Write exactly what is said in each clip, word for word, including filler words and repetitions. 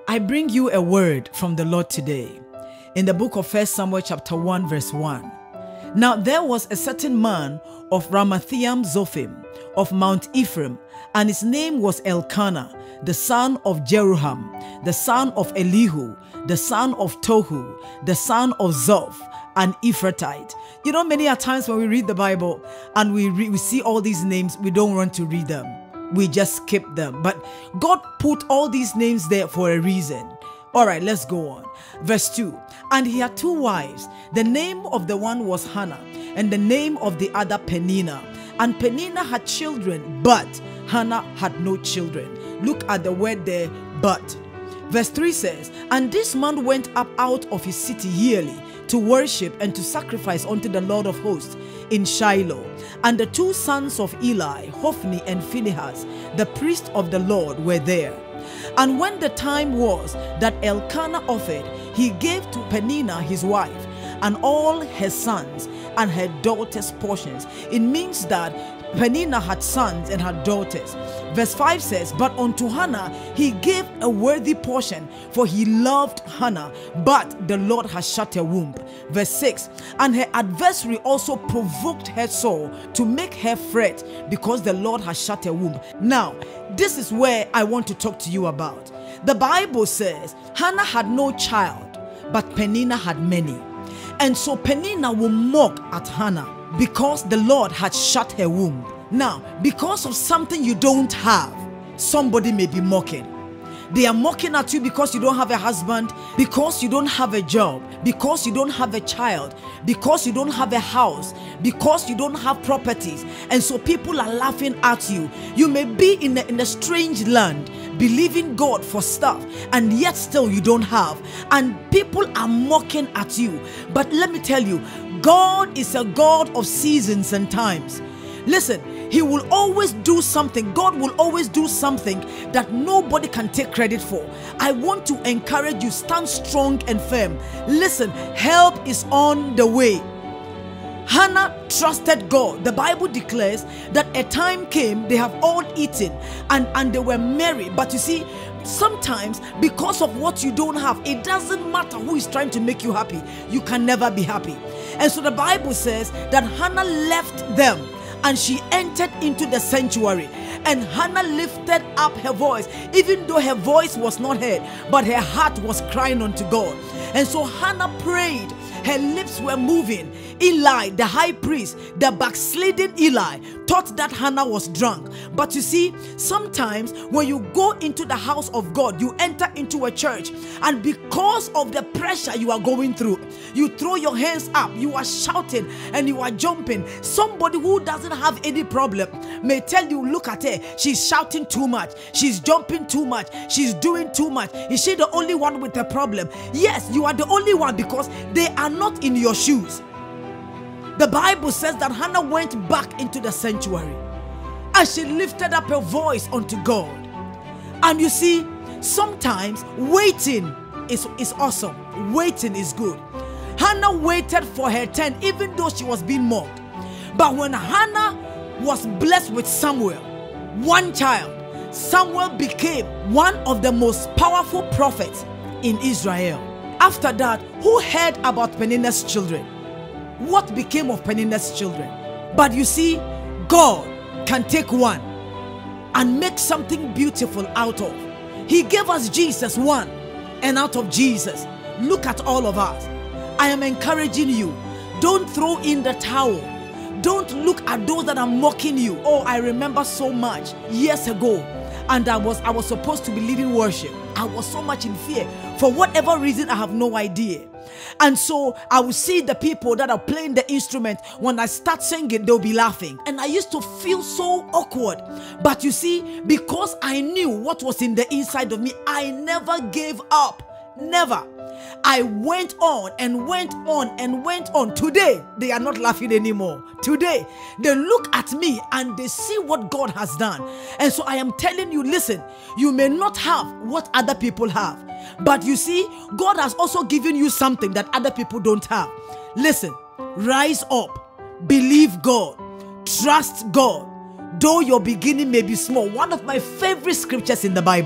I bring you a word from the Lord today in the book of First Samuel chapter one verse one. Now there was a certain man of Ramathaim Zophim of Mount Ephraim, and his name was Elkanah, the son of Jeroham, the son of Elihu, the son of Tohu, the son of Zoph, an Ephratite. You know, many a times when we read the Bible and we, re we see all these names, we don't want to read them. We just skip them. But God put all these names there for a reason. All right, let's go on. Verse two. And he had two wives. The name of the one was Hannah, and the name of the other Peninnah. And Peninnah had children, but Hannah had no children. Look at the word there, but. Verse three says, and this man went up out of his city yearly to worship and to sacrifice unto the Lord of hosts in Shiloh. And the two sons of Eli, Hophni and Phinehas, the priest of the Lord, were there. And when the time was that Elkanah offered, he gave to Peninnah his wife and all her sons and her daughters' portions. It means that Peninnah had sons and had daughters. Verse five says, but unto Hannah he gave a worthy portion, for he loved Hannah, but the Lord has shut her womb. Verse six, and her adversary also provoked her sore to make her fret, because the Lord has shut her womb. Now, this is where I want to talk to you about. The Bible says Hannah had no child, but Peninnah had many. And so Peninnah will mock at Hannah because the Lord had shut her womb. Now, because of something you don't have, somebody may be mocking. They are mocking at you because you don't have a husband, because you don't have a job, because you don't have a child, because you don't have a house, because you don't have properties. And so people are laughing at you. You may be in a, in a strange land, believing God for stuff, and yet still you don't have. And people are mocking at you. But let me tell you, God is a God of seasons and times. Listen, he will always do something. God will always do something that nobody can take credit for. I want to encourage you, stand strong and firm. Listen, help is on the way. Hannah trusted God. The Bible declares that a time came, they have all eaten and, and they were merry. But you see, sometimes because of what you don't have, it doesn't matter who is trying to make you happy. You can never be happy. And so the Bible says that Hannah left them and she entered into the sanctuary, and Hannah lifted up her voice, even though her voice was not heard, but her heart was crying unto God. And so Hannah prayed. Her lips were moving. Eli, the high priest, the backslidden Eli, thought that Hannah was drunk. But you see, sometimes when you go into the house of God, you enter into a church, and because of the pressure you are going through, you throw your hands up, you are shouting and you are jumping. Somebody who doesn't have any problem may tell you, look at her, she's shouting too much, she's jumping too much, she's doing too much. Is she the only one with a problem? Yes, you are the only one, because they are not in your shoes. The Bible says that Hannah went back into the sanctuary and she lifted up her voice unto God. And you see, sometimes waiting is, is awesome. Waiting is good. Hannah waited for her turn even though she was being mocked. But when Hannah was blessed with Samuel, one child, Samuel became one of the most powerful prophets in Israel. After that, who heard about Peninnah's children? What became of Peninnah's children? But you see, God can take one and make something beautiful out of. He gave us Jesus, one, and out of Jesus, look at all of us. I am encouraging you, don't throw in the towel. Don't look at those that are mocking you. Oh, I remember so much years ago, and I was I was supposed to be leading worship. I was so much in fear. For whatever reason, I have no idea. And so I will see the people that are playing the instrument. When I start singing, they'll be laughing. And I used to feel so awkward. But you see, because I knew what was in the inside of me, I never gave up. Never. I went on and went on and went on. Today, they are not laughing anymore. Today, they look at me and they see what God has done. And so I am telling you, listen, you may not have what other people have, but you see, God has also given you something that other people don't have. Listen, rise up, believe God, trust God, though your beginning may be small. One of my favorite scriptures in the Bible,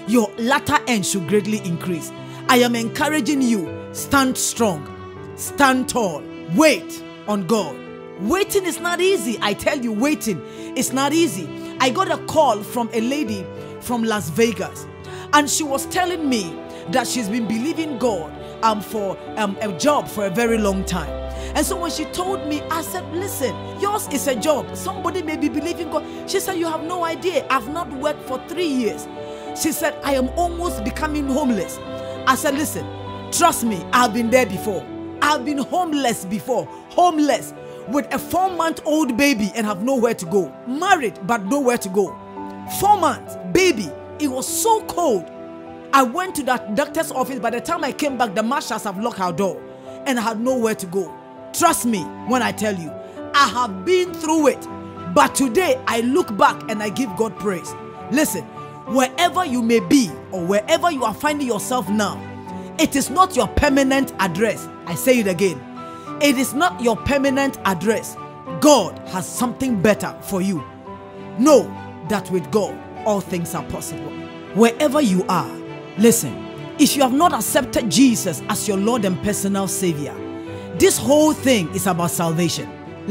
your latter end should greatly increase. I am encouraging you, stand strong, stand tall, wait on God. Waiting is not easy. I tell you, waiting is not easy. I got a call from a lady from Las Vegas, and she was telling me that she's been believing God um, for um, a job for a very long time. And so when she told me, I said, listen, yours is a job. Somebody may be believing God. She said, you have no idea. I've not worked for three years. She said, I am almost becoming homeless. I said, listen, trust me, I've been there before. I've been homeless before. Homeless with a four-month-old baby and have nowhere to go. Married, but nowhere to go. Four months, baby. It was so cold. I went to that doctor's office. By the time I came back, the marshals have locked our door and I had nowhere to go. Trust me when I tell you, I have been through it. But today, I look back and I give God praise. Listen, wherever you may be or wherever you are finding yourself now, it is not your permanent address. I say it again. It is not your permanent address. God has something better for you. Know that with God, all things are possible. Wherever you are, listen, if you have not accepted Jesus as your Lord and personal Savior, this whole thing is about salvation.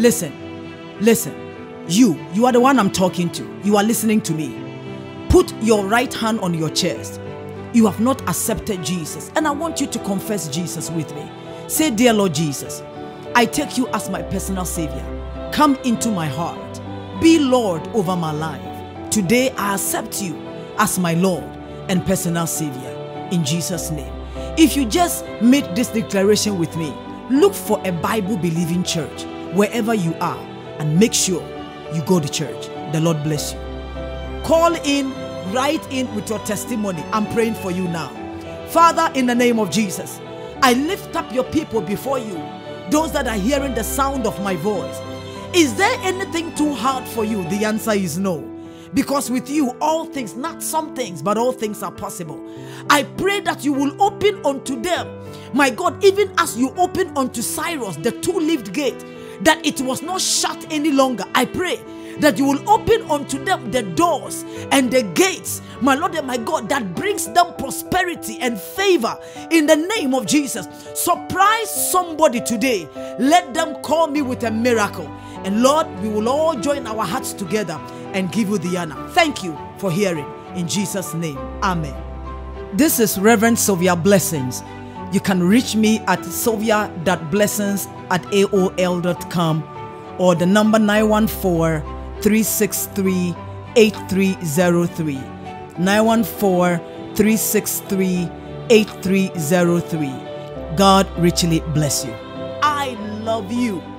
Listen, listen, you, you are the one I'm talking to. You are listening to me. Put your right hand on your chest. You have not accepted Jesus, and I want you to confess Jesus with me. Say, dear Lord Jesus, I take you as my personal Savior. Come into my heart. Be Lord over my life. Today I accept you as my Lord and personal Savior. In Jesus' name. If you just made this declaration with me, look for a Bible-believing church wherever you are and make sure you go to church. The Lord bless you. Call in, write in with your testimony. I'm praying for you now. Father, in the name of Jesus, I lift up your people before you, those that are hearing the sound of my voice. Is there anything too hard for you? The answer is no. Because with you, all things, not some things, but all things are possible. I pray that you will open unto them, my God, even as you open unto Cyrus the two-leaved gate, that it was not shut any longer. I pray that you will open unto them the doors and the gates, my Lord and my God, that brings them prosperity and favor in the name of Jesus. Surprise somebody today. Let them call me with a miracle. And Lord, we will all join our hearts together and give you the honor. Thank you for hearing. In Jesus' name, amen. This is Reverend Sylvia Blessings. You can reach me at sylvia dot blessings at A O L dot com or the number nine one four, three six three, eight three zero three. nine one four, three six three, eight three zero three. God richly bless you. I love you.